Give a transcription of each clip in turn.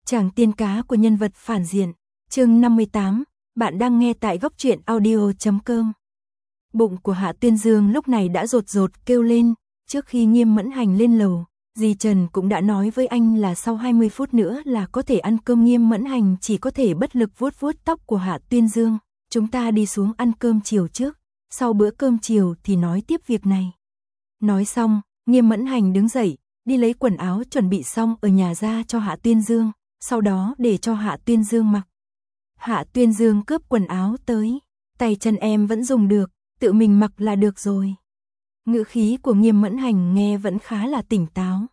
Chàng tiên cá của nhân vật phản diện. Chương 58, bạn đang nghe tại góc truyện audio.com. Bụng của Hạ Tuyên Dương lúc này đã rột rột kêu lên, trước khi Nghiêm Mẫn Hành lên lầu, dì Trần cũng đã nói với anh là sau 20 phút nữa là có thể ăn cơm. Nghiêm Mẫn Hành chỉ có thể bất lực vuốt vuốt tóc của Hạ Tuyên Dương, chúng ta đi xuống ăn cơm chiều trước, sau bữa cơm chiều thì nói tiếp việc này. Nói xong, Nghiêm Mẫn Hành đứng dậy, đi lấy quần áo chuẩn bị xong ở nhà ra cho Hạ Tuyên Dương, sau đó để cho Hạ Tuyên Dương mặc. Hạ Tuyên Dương cướp quần áo tới, tay chân em vẫn dùng được, tự mình mặc là được rồi. Ngữ khí của Nghiêm Mẫn Hành nghe vẫn khá là tỉnh táo.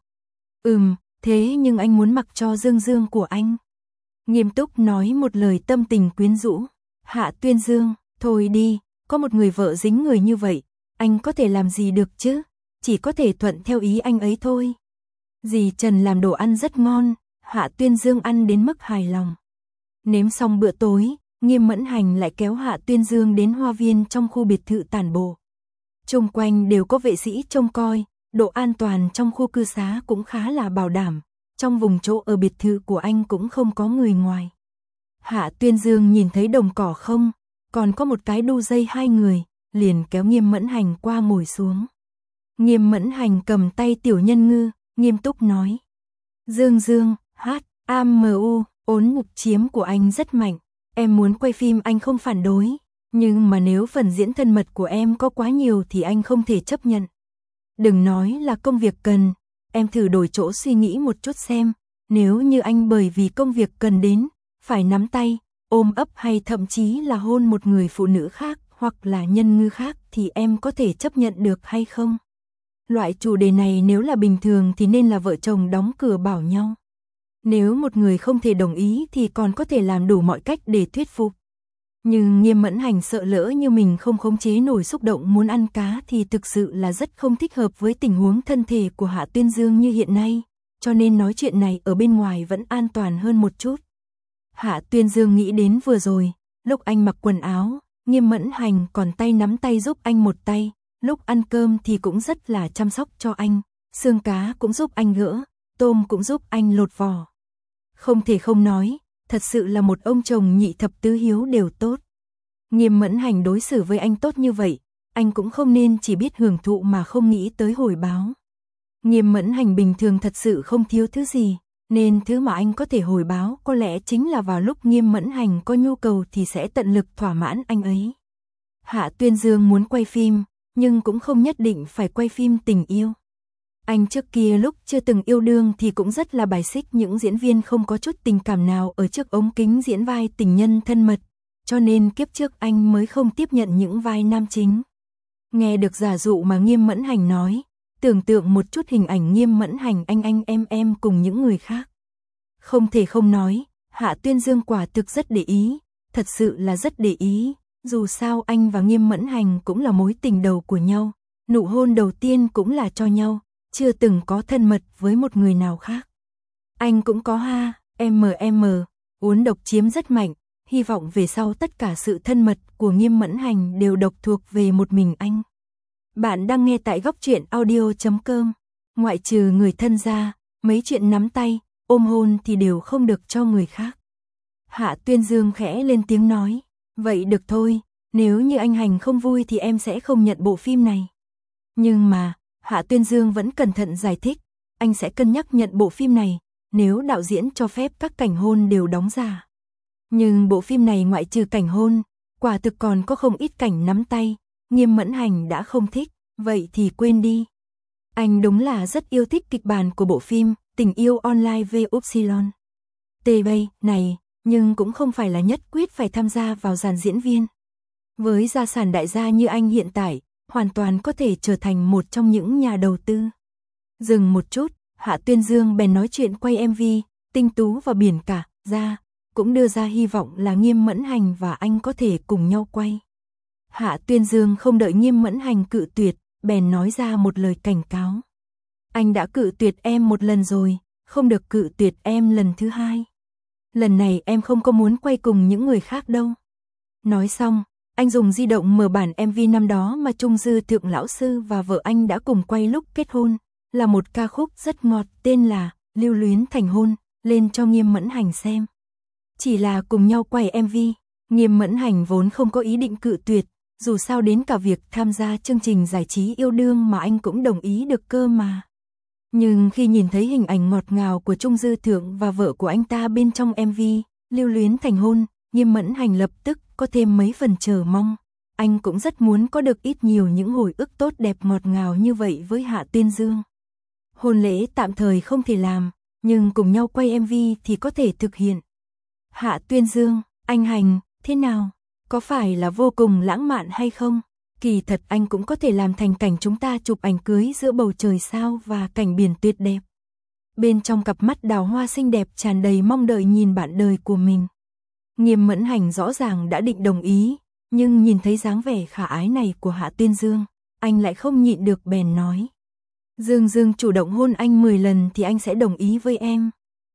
Thế nhưng anh muốn mặc cho Dương Dương của anh. Nghiêm túc nói một lời tâm tình quyến rũ. Hạ Tuyên Dương, thôi đi, có một người vợ dính người như vậy, anh có thể làm gì được chứ, chỉ có thể thuận theo ý anh ấy thôi. Dì Trần làm đồ ăn rất ngon, Hạ Tuyên Dương ăn đến mức hài lòng. Nếm xong bữa tối, Nghiêm Mẫn Hành lại kéo Hạ Tuyên Dương đến hoa viên trong khu biệt thự tản bộ. Xung quanh đều có vệ sĩ trông coi, độ an toàn trong khu cư xá cũng khá là bảo đảm, trong vùng chỗ ở biệt thự của anh cũng không có người ngoài. Hạ Tuyên Dương nhìn thấy đồng cỏ không, còn có một cái đu dây hai người, liền kéo Nghiêm Mẫn Hành qua ngồi xuống. Nghiêm Mẫn Hành cầm tay Tiểu Nhân Ngư, nghiêm túc nói. Dương Dương, HAMU, ốn ngực chiếm của anh rất mạnh, em muốn quay phim anh không phản đối, nhưng mà nếu phần diễn thân mật của em có quá nhiều thì anh không thể chấp nhận. Đừng nói là công việc cần, em thử đổi chỗ suy nghĩ một chút xem, nếu như anh bởi vì công việc cần đến, phải nắm tay, ôm ấp hay thậm chí là hôn một người phụ nữ khác hoặc là nhân ngư khác thì em có thể chấp nhận được hay không? Loại chủ đề này nếu là bình thường thì nên là vợ chồng đóng cửa bảo nhau. Nếu một người không thể đồng ý thì còn có thể làm đủ mọi cách để thuyết phục. Nhưng Nghiêm Mẫn Hành sợ lỡ như mình không khống chế nổi xúc động muốn ăn cá thì thực sự là rất không thích hợp với tình huống thân thể của Hạ Tuyên Dương như hiện nay, cho nên nói chuyện này ở bên ngoài vẫn an toàn hơn một chút. Hạ Tuyên Dương nghĩ đến vừa rồi, lúc anh mặc quần áo, Nghiêm Mẫn Hành còn tay nắm tay giúp anh một tay, lúc ăn cơm thì cũng rất là chăm sóc cho anh, xương cá cũng giúp anh gỡ, tôm cũng giúp anh lột vỏ. Không thể không nói, thật sự là một ông chồng nhị thập tứ hiếu đều tốt. Nghiêm Mẫn Hành đối xử với anh tốt như vậy, anh cũng không nên chỉ biết hưởng thụ mà không nghĩ tới hồi báo. Nghiêm Mẫn Hành bình thường thật sự không thiếu thứ gì, nên thứ mà anh có thể hồi báo có lẽ chính là vào lúc Nghiêm Mẫn Hành có nhu cầu thì sẽ tận lực thỏa mãn anh ấy. Hạ Tuyên Dương muốn quay phim, nhưng cũng không nhất định phải quay phim tình yêu. Anh trước kia lúc chưa từng yêu đương thì cũng rất là bài xích những diễn viên không có chút tình cảm nào ở trước ống kính diễn vai tình nhân thân mật, cho nên kiếp trước anh mới không tiếp nhận những vai nam chính. Nghe được giả dụ mà Nghiêm Mẫn Hành nói, tưởng tượng một chút hình ảnh Nghiêm Mẫn Hành anh em cùng những người khác. Không thể không nói, Hạ Tuyên Dương quả thực rất để ý, thật sự là rất để ý, dù sao anh và Nghiêm Mẫn Hành cũng là mối tình đầu của nhau, nụ hôn đầu tiên cũng là cho nhau, chưa từng có thân mật với một người nào khác. Anh cũng có uốn độc chiếm rất mạnh, hy vọng về sau tất cả sự thân mật của Nghiêm Mẫn Hành đều độc thuộc về một mình anh. Bạn đang nghe tại góc truyện audio.com, ngoại trừ người thân ra, mấy chuyện nắm tay, ôm hôn thì đều không được cho người khác. Hạ Tuyên Dương khẽ lên tiếng nói, vậy được thôi, nếu như anh Hành không vui thì em sẽ không nhận bộ phim này. Nhưng mà, Hạ Tuyên Dương vẫn cẩn thận giải thích, anh sẽ cân nhắc nhận bộ phim này, nếu đạo diễn cho phép các cảnh hôn đều đóng giả. Nhưng bộ phim này ngoại trừ cảnh hôn, quả thực còn có không ít cảnh nắm tay, Nghiêm Mẫn Hành đã không thích, vậy thì quên đi. Anh đúng là rất yêu thích kịch bản của bộ phim Tình yêu online VY TB này, nhưng cũng không phải là nhất quyết phải tham gia vào dàn diễn viên. Với gia sản đại gia như anh hiện tại, hoàn toàn có thể trở thành một trong những nhà đầu tư. Dừng một chút, Hạ Tuyên Dương bèn nói chuyện quay MV, Tinh Tú và Biển Cả, ra, cũng đưa ra hy vọng là Nghiêm Mẫn Hành và anh có thể cùng nhau quay. Hạ Tuyên Dương không đợi Nghiêm Mẫn Hành cự tuyệt, bèn nói ra một lời cảnh cáo. Anh đã cự tuyệt em một lần rồi, không được cự tuyệt em lần thứ hai. Lần này em không có muốn quay cùng những người khác đâu. Nói xong, anh dùng di động mở bản MV năm đó mà Trung Dư Thượng Lão Sư và vợ anh đã cùng quay lúc kết hôn, là một ca khúc rất ngọt tên là Lưu Luyến Thành Hôn, lên cho Nghiêm Mẫn Hành xem. Chỉ là cùng nhau quay MV, Nghiêm Mẫn Hành vốn không có ý định cự tuyệt, dù sao đến cả việc tham gia chương trình giải trí yêu đương mà anh cũng đồng ý được cơ mà. Nhưng khi nhìn thấy hình ảnh ngọt ngào của Trung Dư Thượng và vợ của anh ta bên trong MV, lưu luyến thành hôn, Nghiêm Mẫn Hành lập tức có thêm mấy phần chờ mong. Anh cũng rất muốn có được ít nhiều những hồi ức tốt đẹp ngọt ngào như vậy với Hạ Tuyên Dương. Hôn lễ tạm thời không thể làm, nhưng cùng nhau quay MV thì có thể thực hiện. Hạ Tuyên Dương, anh Hành, thế nào? Có phải là vô cùng lãng mạn hay không? Kỳ thật anh cũng có thể làm thành cảnh chúng ta chụp ảnh cưới giữa bầu trời sao và cảnh biển tuyệt đẹp. Bên trong cặp mắt đào hoa xinh đẹp tràn đầy mong đợi nhìn bạn đời của mình. Nghiêm Mẫn Hành rõ ràng đã định đồng ý, nhưng nhìn thấy dáng vẻ khả ái này của Hạ Tuyên Dương, anh lại không nhịn được bèn nói. Dương Dương chủ động hôn anh 10 lần thì anh sẽ đồng ý với em.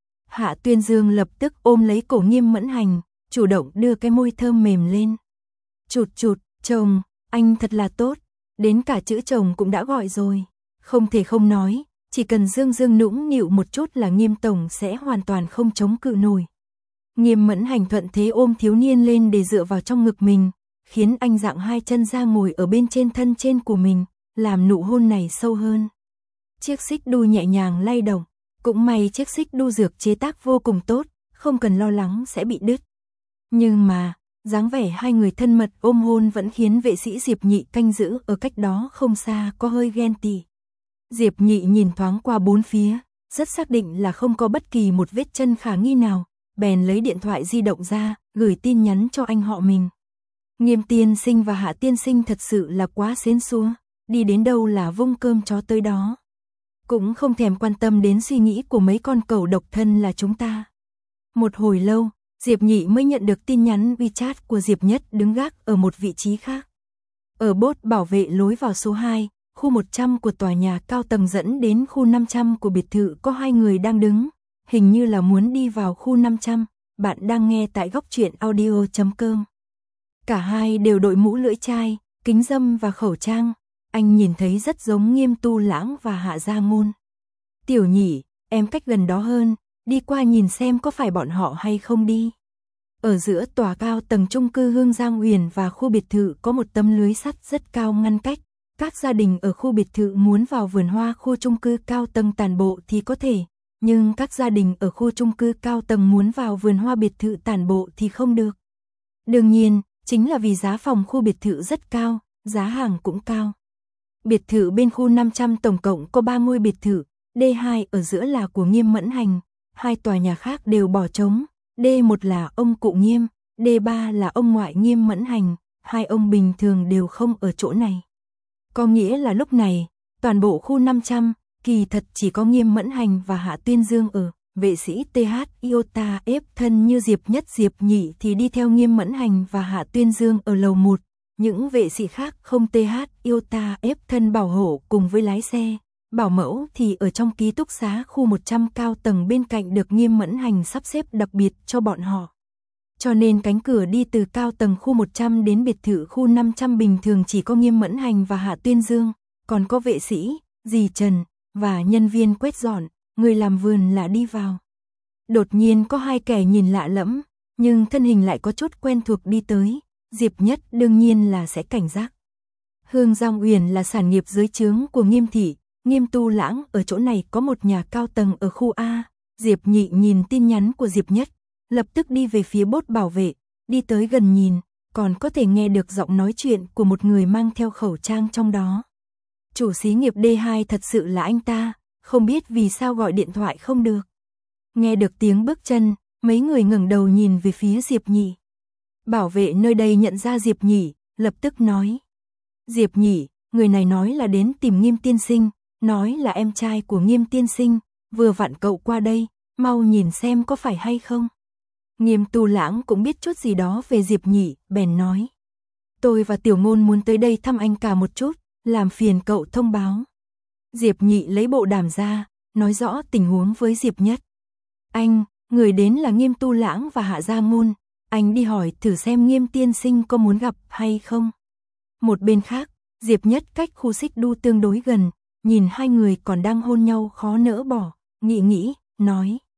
Hạ Tuyên Dương lập tức ôm lấy cổ Nghiêm Mẫn Hành, chủ động đưa cái môi thơm mềm lên. Chụt chụt, chồng, anh thật là tốt, đến cả chữ chồng cũng đã gọi rồi. Không thể không nói, chỉ cần Dương Dương nũng nịu một chút là Nghiêm tổng sẽ hoàn toàn không chống cự nổi. Nghiêm Mẫn Hành thuận thế ôm thiếu niên lên để dựa vào trong ngực mình, khiến anh dạng hai chân ra ngồi ở bên trên thân trên của mình, làm nụ hôn này sâu hơn. Chiếc xích đu nhẹ nhàng lay động, cũng may chiếc xích đu dược chế tác vô cùng tốt, không cần lo lắng sẽ bị đứt. Nhưng mà, dáng vẻ hai người thân mật ôm hôn vẫn khiến vệ sĩ Diệp Nhị canh giữ ở cách đó không xa có hơi ghen tị. Diệp Nhị nhìn thoáng qua bốn phía, rất xác định là không có bất kỳ một vết chân khả nghi nào, bèn lấy điện thoại di động ra, gửi tin nhắn cho anh họ mình. Nghiêm tiên sinh và Hạ tiên sinh thật sự là quá xến xúa, đi đến đâu là vung cơm chó tới đó. Cũng không thèm quan tâm đến suy nghĩ của mấy con cẩu độc thân là chúng ta. Một hồi lâu, Diệp Nhị mới nhận được tin nhắn WeChat của Diệp Nhất đứng gác ở một vị trí khác. Ở bốt bảo vệ lối vào số 2, khu 100 của tòa nhà cao tầng dẫn đến khu 500 của biệt thự có hai người đang đứng, hình như là muốn đi vào khu 500, bạn đang nghe tại góc truyện audio.com. Cả hai đều đội mũ lưỡi chai, kính râm và khẩu trang, anh nhìn thấy rất giống Nghiêm Tu Lãng và Hạ Gia Ngôn. Tiểu Nhị, em cách gần đó hơn, đi qua nhìn xem có phải bọn họ hay không đi. Ở giữa tòa cao tầng chung cư Hương Giang Uyển và khu biệt thự có một tấm lưới sắt rất cao ngăn cách. Các gia đình ở khu biệt thự muốn vào vườn hoa khu chung cư cao tầng tản bộ thì có thể, nhưng các gia đình ở khu chung cư cao tầng muốn vào vườn hoa biệt thự tản bộ thì không được. Đương nhiên, chính là vì giá phòng khu biệt thự rất cao, giá hàng cũng cao. Biệt thự bên khu 500 tổng cộng có 3 ngôi biệt thự, D2 ở giữa là của Nghiêm Mẫn Hành, hai tòa nhà khác đều bỏ trống, D1 là ông cụ Nghiêm, D3 là ông ngoại Nghiêm Mẫn Hành, hai ông bình thường đều không ở chỗ này. Có nghĩa là lúc này, toàn bộ khu 500, kỳ thật chỉ có Nghiêm Mẫn Hành và Hạ Tuyên Dương ở, vệ sĩ TH Iota ép thân như Diệp Nhất Diệp Nhị thì đi theo Nghiêm Mẫn Hành và Hạ Tuyên Dương ở lầu 1, những vệ sĩ khác không TH Iota ép thân bảo hộ cùng với lái xe, bảo mẫu thì ở trong ký túc xá khu 100 cao tầng bên cạnh được Nghiêm Mẫn Hành sắp xếp đặc biệt cho bọn họ. Cho nên cánh cửa đi từ cao tầng khu 100 đến biệt thự khu 500 bình thường chỉ có Nghiêm Mẫn Hành và Hạ Tuyên Dương, còn có vệ sĩ, dì Trần, và nhân viên quét dọn, người làm vườn là đi vào. Đột nhiên có hai kẻ nhìn lạ lẫm, nhưng thân hình lại có chút quen thuộc đi tới, Diệp Nhất đương nhiên là sẽ cảnh giác. Hương Giang Uyển là sản nghiệp dưới trướng của Nghiêm thị, Nghiêm Tu Lãng ở chỗ này có một nhà cao tầng ở khu A, Diệp Nhị nhìn tin nhắn của Diệp Nhất, lập tức đi về phía bốt bảo vệ, đi tới gần nhìn, còn có thể nghe được giọng nói chuyện của một người mang theo khẩu trang trong đó. Chủ xí nghiệp D2 thật sự là anh ta, không biết vì sao gọi điện thoại không được. Nghe được tiếng bước chân, mấy người ngẩng đầu nhìn về phía Diệp Nhị. Bảo vệ nơi đây nhận ra Diệp Nhị, lập tức nói. Diệp Nhị, người này nói là đến tìm Nghiêm tiên sinh, nói là em trai của Nghiêm tiên sinh, vừa vặn cậu qua đây, mau nhìn xem có phải hay không. Nghiêm Tu Lãng cũng biết chút gì đó về Diệp Nhị, bèn nói. Tôi và Tiểu Ngôn muốn tới đây thăm anh cả một chút, làm phiền cậu thông báo. Diệp Nhị lấy bộ đàm ra, nói rõ tình huống với Diệp Nhất. Anh, người đến là Nghiêm Tu Lãng và Hạ Gia Ngôn, anh đi hỏi thử xem Nghiêm tiên sinh có muốn gặp hay không. Một bên khác, Diệp Nhất cách khu xích đu tương đối gần, nhìn hai người còn đang hôn nhau khó nỡ bỏ, nghĩ, nói.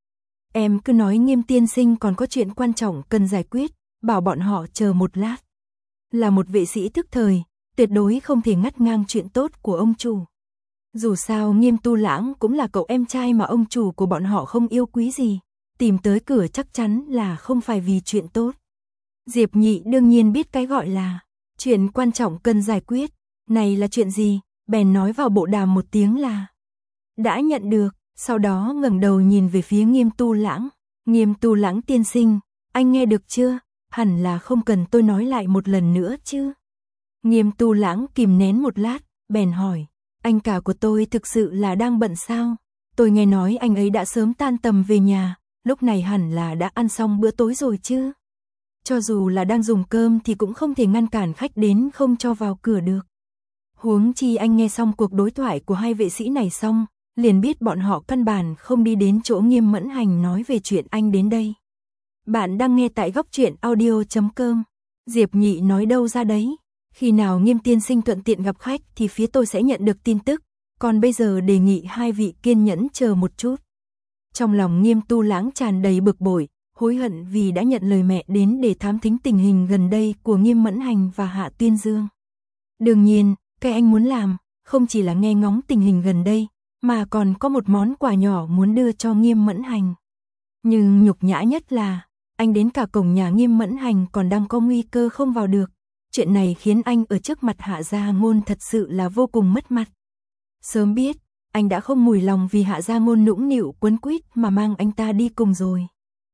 Em cứ nói Nghiêm tiên sinh còn có chuyện quan trọng cần giải quyết, bảo bọn họ chờ một lát. Là một vệ sĩ thức thời, tuyệt đối không thể ngắt ngang chuyện tốt của ông chủ. Dù sao Nghiêm Tu Lãng cũng là cậu em trai mà ông chủ của bọn họ không yêu quý gì, tìm tới cửa chắc chắn là không phải vì chuyện tốt. Diệp Nhị đương nhiên biết cái gọi là chuyện quan trọng cần giải quyết, này là chuyện gì, bèn nói vào bộ đàm một tiếng là đã nhận được, sau đó ngẩng đầu nhìn về phía Nghiêm Tu Lãng. Nghiêm Tu Lãng tiên sinh, anh nghe được chưa? Hẳn là không cần tôi nói lại một lần nữa chứ. Nghiêm Tu Lãng kìm nén một lát, bèn hỏi, anh cả của tôi thực sự là đang bận sao? Tôi nghe nói anh ấy đã sớm tan tầm về nhà, lúc này hẳn là đã ăn xong bữa tối rồi chứ. Cho dù là đang dùng cơm thì cũng không thể ngăn cản khách đến không cho vào cửa được. Huống chi anh nghe xong cuộc đối thoại của hai vệ sĩ này xong, liền biết bọn họ căn bản không đi đến chỗ Nghiêm Mẫn Hành nói về chuyện anh đến đây. Bạn đang nghe tại góc truyện audio.com. Diệp Nhị nói đâu ra đấy. Khi nào Nghiêm tiên sinh thuận tiện gặp khách thì phía tôi sẽ nhận được tin tức, còn bây giờ đề nghị hai vị kiên nhẫn chờ một chút. Trong lòng Nghiêm Tu Lãng tràn đầy bực bội, hối hận vì đã nhận lời mẹ đến để thám thính tình hình gần đây của Nghiêm Mẫn Hành và Hạ Tuyên Dương. Đương nhiên, cái anh muốn làm, không chỉ là nghe ngóng tình hình gần đây, mà còn có một món quà nhỏ muốn đưa cho Nghiêm Mẫn Hành. Nhưng nhục nhã nhất là, anh đến cả cổng nhà Nghiêm Mẫn Hành còn đang có nguy cơ không vào được. Chuyện này khiến anh ở trước mặt Hạ Gia Ngôn thật sự là vô cùng mất mặt. Sớm biết, anh đã không mùi lòng vì Hạ Gia Ngôn nũng nịu quấn quýt mà mang anh ta đi cùng rồi.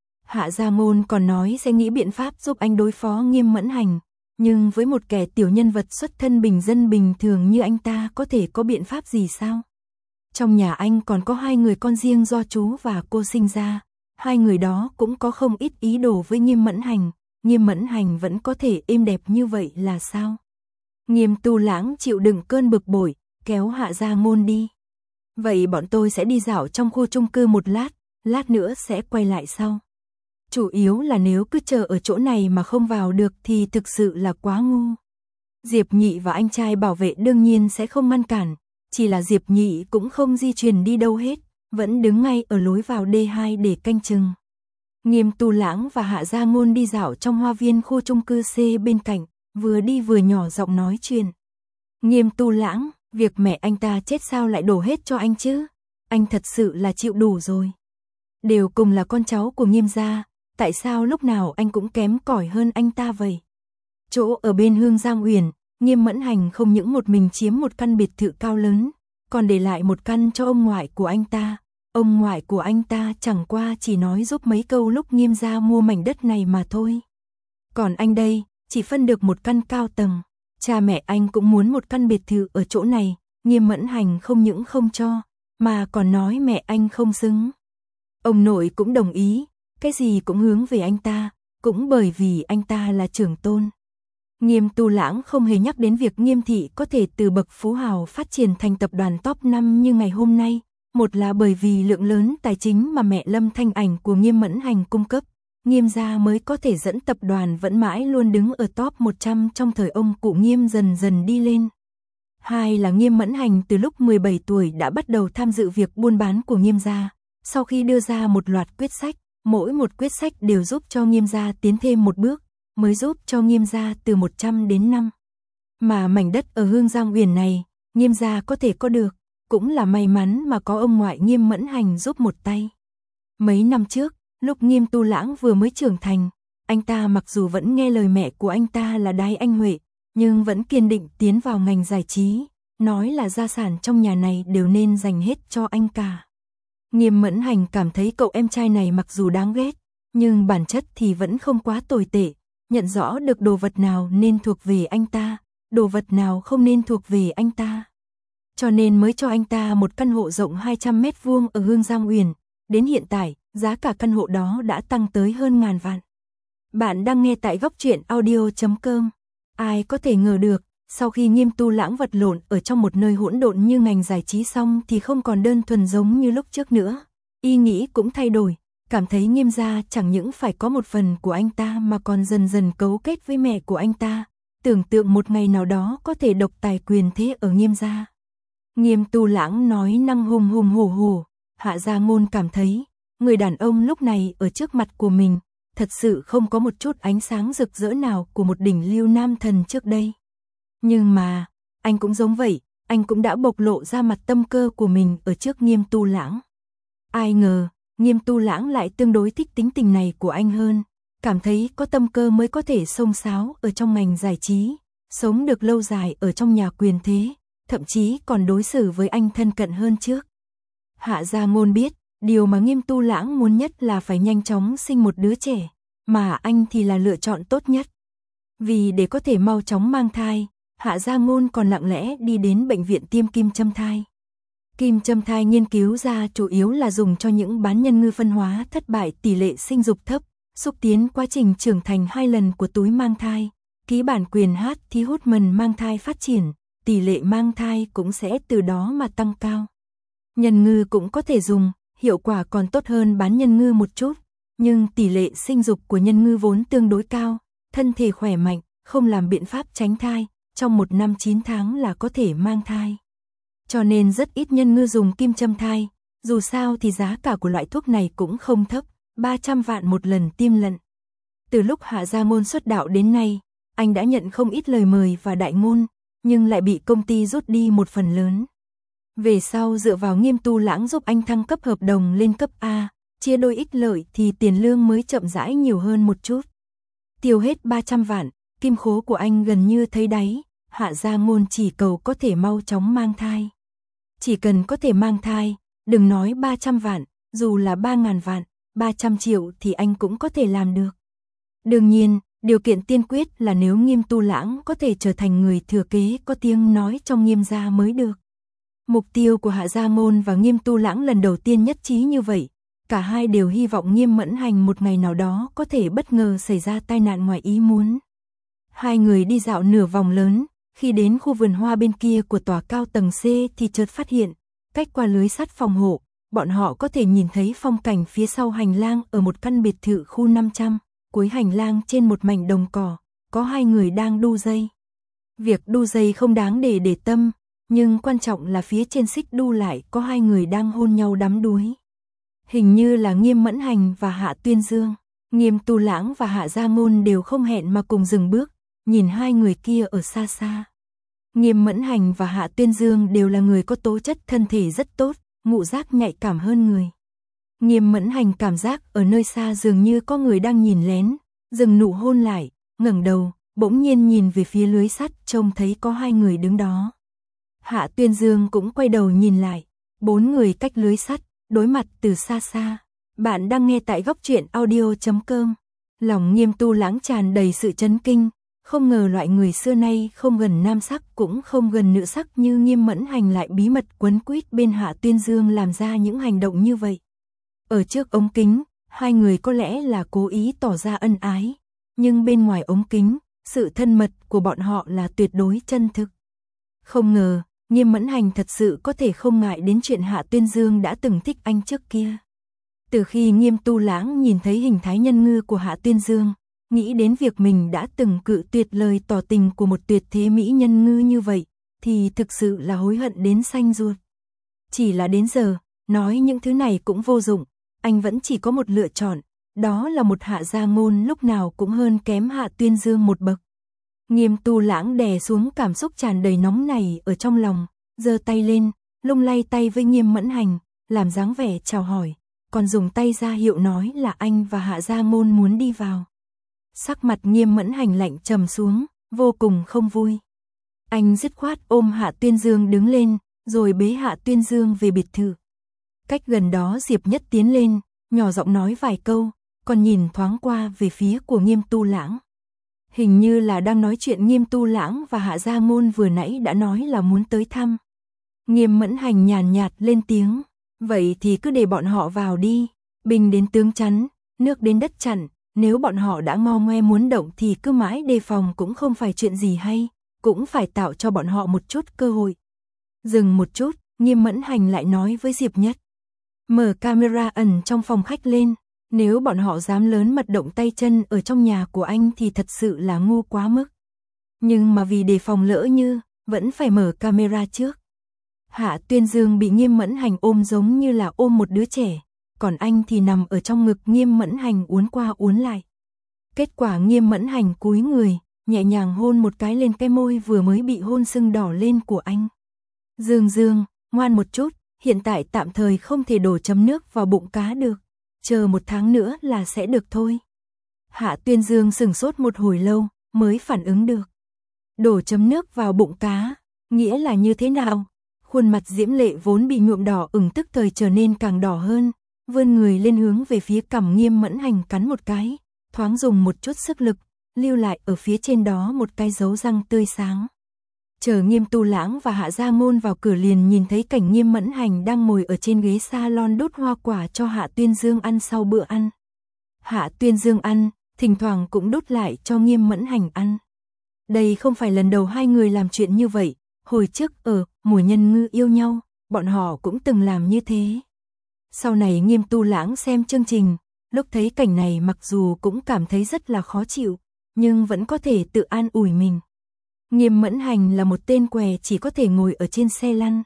Hạ Gia Ngôn còn nói sẽ nghĩ biện pháp giúp anh đối phó Nghiêm Mẫn Hành, nhưng với một kẻ tiểu nhân vật xuất thân bình dân bình thường như anh ta có thể có biện pháp gì sao? Trong nhà anh còn có hai người con riêng do chú và cô sinh ra, hai người đó cũng có không ít ý đồ với Nghiêm Mẫn Hành. Nghiêm Mẫn Hành vẫn có thể êm đẹp như vậy là sao? Nghiêm Tu Lãng chịu đựng cơn bực bội, kéo Hạ Gia Ngôn đi. Vậy bọn tôi sẽ đi dạo trong khu chung cư một lát nữa sẽ quay lại sau. Chủ yếu là nếu cứ chờ ở chỗ này mà không vào được thì thực sự là quá ngu. Diệp Nhị và anh trai bảo vệ đương nhiên sẽ không ngăn cản, chỉ là Diệp Nhị cũng không di chuyển đi đâu hết, vẫn đứng ngay ở lối vào D2 để canh chừng. Nghiêm Tu Lãng và Hạ Gia Ngôn đi dạo trong hoa viên khu chung cư C bên cạnh, vừa đi vừa nhỏ giọng nói chuyện. Nghiêm Tu Lãng, việc mẹ anh ta chết sao lại đổ hết cho anh chứ? Anh thật sự là chịu đủ rồi. Đều cùng là con cháu của Nghiêm gia, tại sao lúc nào anh cũng kém cỏi hơn anh ta vậy? Chỗ ở bên Hương Giang Uyển, Nghiêm Mẫn Hành không những một mình chiếm một căn biệt thự cao lớn, còn để lại một căn cho ông ngoại của anh ta. Ông ngoại của anh ta chẳng qua chỉ nói giúp mấy câu lúc Nghiêm gia mua mảnh đất này mà thôi. Còn anh đây, chỉ phân được một căn cao tầng. Cha mẹ anh cũng muốn một căn biệt thự ở chỗ này, Nghiêm Mẫn Hành không những không cho, mà còn nói mẹ anh không xứng. Ông nội cũng đồng ý, cái gì cũng hướng về anh ta, cũng bởi vì anh ta là trưởng tôn. Nghiêm Tu Lãng không hề nhắc đến việc Nghiêm thị có thể từ bậc phú hào phát triển thành tập đoàn top 5 như ngày hôm nay. Một là bởi vì lượng lớn tài chính mà mẹ Lâm Thanh Ảnh của Nghiêm Mẫn Hành cung cấp, Nghiêm gia mới có thể dẫn tập đoàn vẫn mãi luôn đứng ở top 100 trong thời ông cụ Nghiêm dần dần đi lên. Hai là Nghiêm Mẫn Hành từ lúc 17 tuổi đã bắt đầu tham dự việc buôn bán của Nghiêm gia, sau khi đưa ra một loạt quyết sách, mỗi một quyết sách đều giúp cho Nghiêm gia tiến thêm một bước, mới giúp cho Nghiêm gia từ 100 đến 5. Mà mảnh đất ở Hương Giang Uyển này, Nghiêm gia có thể có được, cũng là may mắn mà có ông ngoại Nghiêm Mẫn Hành giúp một tay. Mấy năm trước, lúc Nghiêm Tu Lãng vừa mới trưởng thành, anh ta mặc dù vẫn nghe lời mẹ của anh ta là Đái Anh Huệ, nhưng vẫn kiên định tiến vào ngành giải trí, nói là gia sản trong nhà này đều nên dành hết cho anh cả. Nghiêm Mẫn Hành cảm thấy cậu em trai này mặc dù đáng ghét, nhưng bản chất thì vẫn không quá tồi tệ, nhận rõ được đồ vật nào nên thuộc về anh ta, đồ vật nào không nên thuộc về anh ta. Cho nên mới cho anh ta một căn hộ rộng 200 mét vuông ở Hương Giang Uyển. Đến hiện tại, giá cả căn hộ đó đã tăng tới hơn ngàn vạn. Bạn đang nghe tại góc truyện audio.com. Ai có thể ngờ được, sau khi Nghiêm Tu Lãng vật lộn ở trong một nơi hỗn độn như ngành giải trí xong thì không còn đơn thuần giống như lúc trước nữa. Ý nghĩ cũng thay đổi, cảm thấy Nghiêm gia chẳng những phải có một phần của anh ta mà còn dần dần cấu kết với mẹ của anh ta. Tưởng tượng một ngày nào đó có thể độc tài quyền thế ở Nghiêm gia. Nghiêm Tu Lãng nói năng hùng hùng hổ hổ, Hạ Gia Ngôn cảm thấy, người đàn ông lúc này ở trước mặt của mình, thật sự không có một chút ánh sáng rực rỡ nào của một đỉnh lưu nam thần trước đây. Nhưng mà, anh cũng giống vậy, anh cũng đã bộc lộ ra mặt tâm cơ của mình ở trước Nghiêm Tu Lãng. Ai ngờ, Nghiêm Tu Lãng lại tương đối thích tính tình này của anh hơn, cảm thấy có tâm cơ mới có thể xông xáo ở trong ngành giải trí, sống được lâu dài ở trong nhà quyền thế, thậm chí còn đối xử với anh thân cận hơn trước. Hạ Gia Ngôn biết, điều mà Nghiêm Tu Lãng muốn nhất là phải nhanh chóng sinh một đứa trẻ, mà anh thì là lựa chọn tốt nhất. Vì để có thể mau chóng mang thai, Hạ Gia Ngôn còn lặng lẽ đi đến bệnh viện tiêm kim châm thai. Kim châm thai nghiên cứu ra chủ yếu là dùng cho những bán nhân ngư phân hóa thất bại tỷ lệ sinh dục thấp, xúc tiến quá trình trưởng thành 2 lần của túi mang thai, ký bản quyền hát thì hút mần mang thai phát triển, tỷ lệ mang thai cũng sẽ từ đó mà tăng cao. Nhân ngư cũng có thể dùng, hiệu quả còn tốt hơn bán nhân ngư một chút, nhưng tỷ lệ sinh dục của nhân ngư vốn tương đối cao, thân thể khỏe mạnh, không làm biện pháp tránh thai, trong 1 năm 9 tháng là có thể mang thai. Cho nên rất ít nhân ngư dùng kim châm thai, dù sao thì giá cả của loại thuốc này cũng không thấp, 300 vạn một lần tiêm lận. Từ lúc Hạ Gia Ngôn xuất đạo đến nay, anh đã nhận không ít lời mời và đại ngôn, nhưng lại bị công ty rút đi một phần lớn. Về sau dựa vào Nghiêm Tu Lãng giúp anh thăng cấp hợp đồng lên cấp A, chia đôi ích lợi thì tiền lương mới chậm rãi nhiều hơn một chút. Tiêu hết 300 vạn, kim khố của anh gần như thấy đáy, Hạ Gia Ngôn chỉ cầu có thể mau chóng mang thai. Chỉ cần có thể mang thai, đừng nói 300 vạn, dù là 3.000 vạn, 300 triệu thì anh cũng có thể làm được. Đương nhiên, điều kiện tiên quyết là nếu Nghiêm Tu Lãng có thể trở thành người thừa kế có tiếng nói trong Nghiêm gia mới được. Mục tiêu của Hạ Gia Ngôn và Nghiêm Tu Lãng lần đầu tiên nhất trí như vậy, cả hai đều hy vọng Nghiêm Mẫn Hành một ngày nào đó có thể bất ngờ xảy ra tai nạn ngoài ý muốn. Hai người đi dạo nửa vòng lớn, khi đến khu vườn hoa bên kia của tòa cao tầng C thì chợt phát hiện, cách qua lưới sắt phòng hộ, bọn họ có thể nhìn thấy phong cảnh phía sau hành lang ở một căn biệt thự khu 500, cuối hành lang trên một mảnh đồng cỏ, có 2 người đang đu dây. Việc đu dây không đáng để tâm, nhưng quan trọng là phía trên xích đu lại có 2 người đang hôn nhau đắm đuối. Hình như là Nghiêm Mẫn Hành và Hạ Tuyên Dương. Nghiêm Tu Lãng và Hạ Gia Ngôn đều không hẹn mà cùng dừng bước, nhìn 2 người kia ở xa xa. Nghiêm Mẫn Hành và Hạ Tuyên Dương đều là người có tố chất thân thể rất tốt, ngũ giác nhạy cảm hơn người. Nghiêm Mẫn Hành cảm giác ở nơi xa dường như có người đang nhìn lén, dừng nụ hôn lại, ngẩng đầu, bỗng nhiên nhìn về phía lưới sắt, trông thấy có 2 người đứng đó. Hạ Tuyên Dương cũng quay đầu nhìn lại, 4 người cách lưới sắt, đối mặt từ xa xa. Bạn đang nghe tại Góc Truyện Audio.com. Lòng Nghiêm Tu Lãng tràn đầy sự chấn kinh, không ngờ loại người xưa nay không gần nam sắc cũng không gần nữ sắc như Nghiêm Mẫn Hành lại bí mật quấn quýt bên Hạ Tuyên Dương làm ra những hành động như vậy. Ở trước ống kính, 2 người có lẽ là cố ý tỏ ra ân ái, nhưng bên ngoài ống kính, sự thân mật của bọn họ là tuyệt đối chân thực. Không ngờ, Nghiêm Mẫn Hành thật sự có thể không ngại đến chuyện Hạ Tuyên Dương đã từng thích anh trước kia. Từ khi Nghiêm Tu Lãng nhìn thấy hình thái nhân ngư của Hạ Tuyên Dương, nghĩ đến việc mình đã từng cự tuyệt lời tỏ tình của một tuyệt thế mỹ nhân ngư như vậy, thì thực sự là hối hận đến xanh ruột. Chỉ là đến giờ, nói những thứ này cũng vô dụng, anh vẫn chỉ có một lựa chọn, đó là một Hạ Gia Ngôn lúc nào cũng hơn kém Hạ Tuyên Dương một bậc. Nghiêm Tu Lãng đè xuống cảm xúc tràn đầy nóng này ở trong lòng, giơ tay lên, lung lay tay với Nghiêm Mẫn Hành, làm dáng vẻ chào hỏi, còn dùng tay ra hiệu nói là anh và Hạ Gia Ngôn muốn đi vào. Sắc mặt Nghiêm Mẫn Hành lạnh trầm xuống, vô cùng không vui. Anh dứt khoát ôm Hạ Tuyên Dương đứng lên, rồi bế Hạ Tuyên Dương về biệt thự. Cách gần đó Diệp Nhất tiến lên, nhỏ giọng nói vài câu, còn nhìn thoáng qua về phía của Nghiêm Tu Lãng. Hình như là đang nói chuyện Nghiêm Tu Lãng và Hạ Gia Ngôn vừa nãy đã nói là muốn tới thăm. Nghiêm Mẫn Hành nhàn nhạt lên tiếng, vậy thì cứ để bọn họ vào đi, binh đến tướng chắn, nước đến đất chặn, nếu bọn họ đã ngo ngoe muốn động thì cứ mãi đề phòng cũng không phải chuyện gì hay, cũng phải tạo cho bọn họ một chút cơ hội. Dừng một chút, Nghiêm Mẫn Hành lại nói với Diệp Nhất, mở camera ẩn trong phòng khách lên, nếu bọn họ dám lớn mật động tay chân ở trong nhà của anh thì thật sự là ngu quá mức. Nhưng mà vì đề phòng lỡ như, vẫn phải mở camera trước. Hạ Tuyên Dương bị Nghiêm Mẫn Hành ôm giống như là ôm một đứa trẻ, còn anh thì nằm ở trong ngực Nghiêm Mẫn Hành uốn qua uốn lại. Kết quả Nghiêm Mẫn Hành cúi người, nhẹ nhàng hôn một cái lên cái môi vừa mới bị hôn sưng đỏ lên của anh. Dương Dương, ngoan một chút, hiện tại tạm thời không thể đổ chấm nước vào bụng cá được, chờ 1 tháng nữa là sẽ được thôi. Hạ Tuyên Dương sửng sốt một hồi lâu, mới phản ứng được. Đổ chấm nước vào bụng cá, nghĩa là như thế nào? Khuôn mặt diễm lệ vốn bị nhuộm đỏ ửng tức thời trở nên càng đỏ hơn, vươn người lên hướng về phía cằm Nghiêm Mẫn Hành cắn một cái, thoáng dùng một chút sức lực, lưu lại ở phía trên đó một cái dấu răng tươi sáng. Chờ Nghiêm Tu Lãng và Hạ Gia Ngôn vào cửa liền nhìn thấy cảnh Nghiêm Mẫn Hành đang ngồi ở trên ghế salon đút hoa quả cho Hạ Tuyên Dương ăn sau bữa ăn. Hạ Tuyên Dương ăn, thỉnh thoảng cũng đút lại cho Nghiêm Mẫn Hành ăn. Đây không phải lần đầu hai người làm chuyện như vậy, hồi trước ở Mùa Nhân Ngư yêu nhau, bọn họ cũng từng làm như thế. Sau này Nghiêm Tu Lãng xem chương trình, lúc thấy cảnh này mặc dù cũng cảm thấy rất là khó chịu, nhưng vẫn có thể tự an ủi mình. Nghiêm Mẫn Hành là một tên què chỉ có thể ngồi ở trên xe lăn.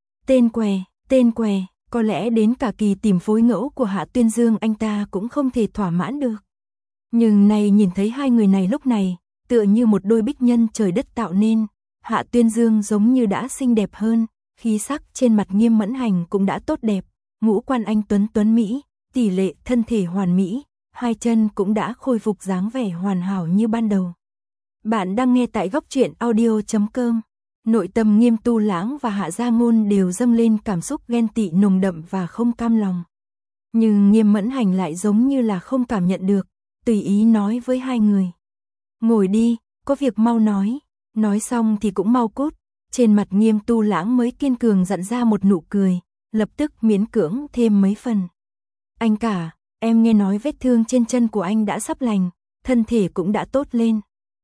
Tên què, có lẽ đến cả kỳ tìm phối ngẫu của Hạ Tuyên Dương anh ta cũng không thể thỏa mãn được. Nhưng này nhìn thấy hai người này lúc này, tựa như một đôi bích nhân trời đất tạo nên, Hạ Tuyên Dương giống như đã xinh đẹp hơn, khí sắc trên mặt Nghiêm Mẫn Hành cũng đã tốt đẹp, ngũ quan anh tuấn mỹ, tỷ lệ thân thể hoàn mỹ, hai chân cũng đã khôi phục dáng vẻ hoàn hảo như ban đầu. Bạn đang nghe tại góc truyện audio.com. Nội tâm Nghiêm Tu Lãng và Hạ Gia Ngôn đều dâng lên cảm xúc ghen tị nồng đậm và không cam lòng. Nhưng Nghiêm Mẫn Hành lại giống như là không cảm nhận được, tùy ý nói với hai người. Ngồi đi, có việc mau nói. Nói xong thì cũng mau cút. Trên mặt Nghiêm Tu Lãng mới kiên cường dặn ra một nụ cười, lập tức miễn cưỡng thêm mấy phần. Anh cả, em nghe nói vết thương trên chân của anh đã sắp lành, thân thể cũng đã tốt lên.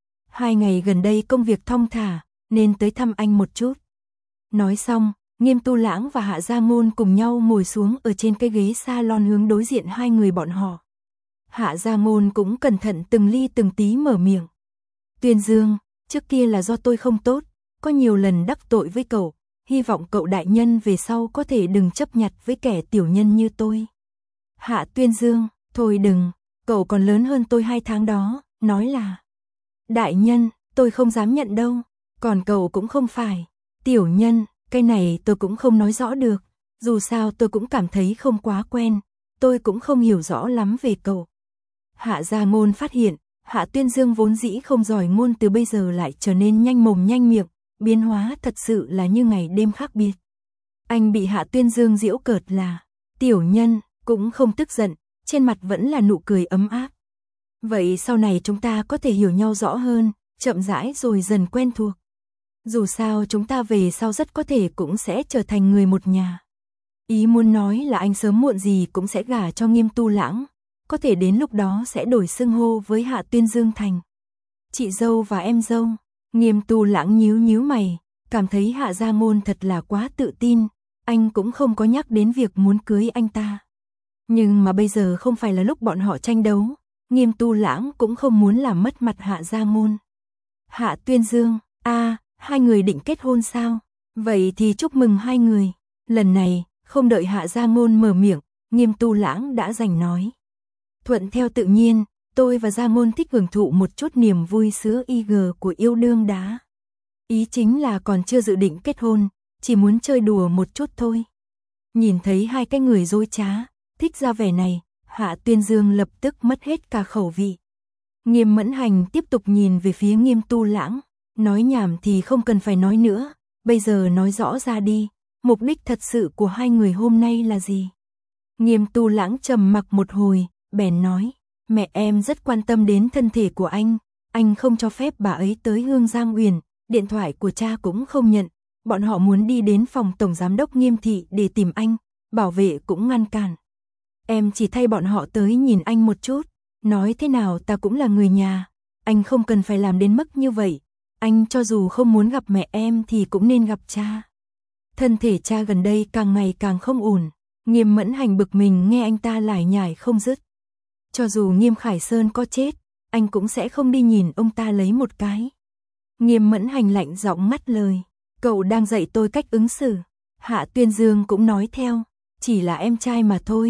2 ngày gần đây công việc thong thả, nên tới thăm anh một chút. Nói xong, Nghiêm Tu Lãng và Hạ Gia Ngôn cùng nhau ngồi xuống ở trên cái ghế salon hướng đối diện hai người bọn họ. Hạ Gia Ngôn cũng cẩn thận từng ly từng tí mở miệng. Tuyên Dương, trước kia là do tôi không tốt, có nhiều lần đắc tội với cậu, hy vọng cậu đại nhân về sau có thể đừng chấp nhặt với kẻ tiểu nhân như tôi. Hạ Tuyên Dương, thôi đừng, cậu còn lớn hơn tôi 2 tháng đó, nói là đại nhân, tôi không dám nhận đâu, còn cậu cũng không phải tiểu nhân, cái này tôi cũng không nói rõ được, dù sao tôi cũng cảm thấy không quá quen, tôi cũng không hiểu rõ lắm về cậu. Hạ Gia Ngôn phát hiện, Hạ Tuyên Dương vốn dĩ không giỏi ngôn từ bây giờ lại trở nên nhanh mồm nhanh miệng, biến hóa thật sự là như ngày đêm khác biệt. Anh bị Hạ Tuyên Dương giễu cợt là tiểu nhân, cũng không tức giận, trên mặt vẫn là nụ cười ấm áp. Vậy sau này chúng ta có thể hiểu nhau rõ hơn, chậm rãi rồi dần quen thuộc. Dù sao chúng ta về sau rất có thể cũng sẽ trở thành người một nhà. Ý muốn nói là anh sớm muộn gì cũng sẽ gả cho Nghiêm Tu Lãng, có thể đến lúc đó sẽ đổi xưng hô với Hạ Tuyên Dương thành chị dâu và em dâu. Nghiêm Tu Lãng nhíu mày, cảm thấy Hạ Gia Ngôn thật là quá tự tin, anh cũng không có nhắc đến việc muốn cưới anh ta. Nhưng mà bây giờ không phải là lúc bọn họ tranh đấu, Nghiêm Tu Lãng cũng không muốn làm mất mặt Hạ Gia Ngôn. Hạ Tuyên Dương, hai người định kết hôn sao? Vậy thì chúc mừng hai người. Lần này, không đợi Hạ Gia Ngôn mở miệng, Nghiêm Tu Lãng đã giành nói. Thuận theo tự nhiên, tôi và Gia Ngôn thích hưởng thụ một chút niềm vui sữa IG của yêu đương đá. Ý chính là còn chưa dự định kết hôn, chỉ muốn chơi đùa một chút thôi. Nhìn thấy hai cái người dối trá, thích ra vẻ này, Hạ Tuyên Dương lập tức mất hết cả khẩu vị. Nghiêm Mẫn Hành tiếp tục nhìn về phía Nghiêm Tu Lãng, nói nhảm thì không cần phải nói nữa, bây giờ nói rõ ra đi, mục đích thật sự của hai người hôm nay là gì? Nghiêm Tu Lãng trầm mặc một hồi, bèn nói, mẹ em rất quan tâm đến thân thể của anh không cho phép bà ấy tới Hương Giang Uyển, điện thoại của cha cũng không nhận, bọn họ muốn đi đến phòng tổng giám đốc Nghiêm thị để tìm anh, bảo vệ cũng ngăn cản. Em chỉ thay bọn họ tới nhìn anh một chút, nói thế nào ta cũng là người nhà, anh không cần phải làm đến mức như vậy, anh cho dù không muốn gặp mẹ em thì cũng nên gặp cha. Thân thể cha gần đây càng ngày càng không ổn, Nghiêm Mẫn Hành bực mình nghe anh ta lải nhải không dứt. Cho dù Nghiêm Khải Sơn có chết, anh cũng sẽ không đi nhìn ông ta lấy một cái. Nghiêm Mẫn Hành lạnh giọng ngắt lời, cậu đang dạy tôi cách ứng xử. Hạ Tuyên Dương cũng nói theo, chỉ là em trai mà thôi,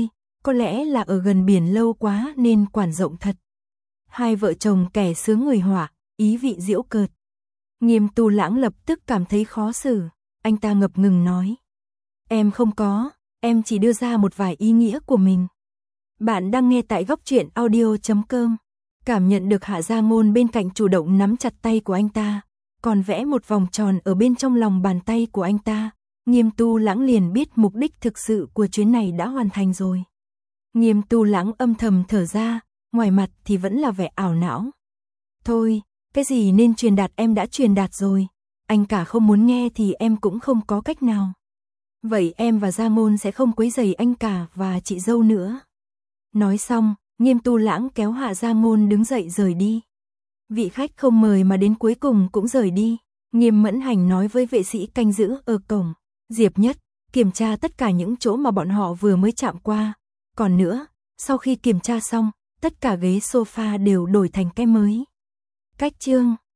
có lẽ là ở gần biển lâu quá nên quản rộng thật. Hai vợ chồng kẻ sướng người họa, ý vị giễu cợt. Nghiêm Tu Lãng lập tức cảm thấy khó xử, anh ta ngập ngừng nói. Em không có, em chỉ đưa ra một vài ý nghĩa của mình. Bạn đang nghe tại Góc Truyện Audio.com. Cảm nhận được Hạ Gia Ngôn bên cạnh chủ động nắm chặt tay của anh ta, còn vẽ một vòng tròn ở bên trong lòng bàn tay của anh ta. Nghiêm Tu Lãng liền biết mục đích thực sự của chuyến này đã hoàn thành rồi. Nghiêm Tu Lãng âm thầm thở ra, ngoài mặt thì vẫn là vẻ ảo não. Thôi, cái gì nên truyền đạt em đã truyền đạt rồi, anh cả không muốn nghe thì em cũng không có cách nào. Vậy em và Gia Ngôn sẽ không quấy rầy anh cả và chị dâu nữa. Nói xong, Nghiêm Tu Lãng kéo Hạ Gia Ngôn đứng dậy rời đi. Vị khách không mời mà đến cuối cùng cũng rời đi. Nghiêm Mẫn Hành nói với vệ sĩ canh giữ ở cổng. Diệp Nhất, kiểm tra tất cả những chỗ mà bọn họ vừa mới chạm qua. Còn nữa, sau khi kiểm tra xong, tất cả ghế sofa đều đổi thành cái mới. Cách chương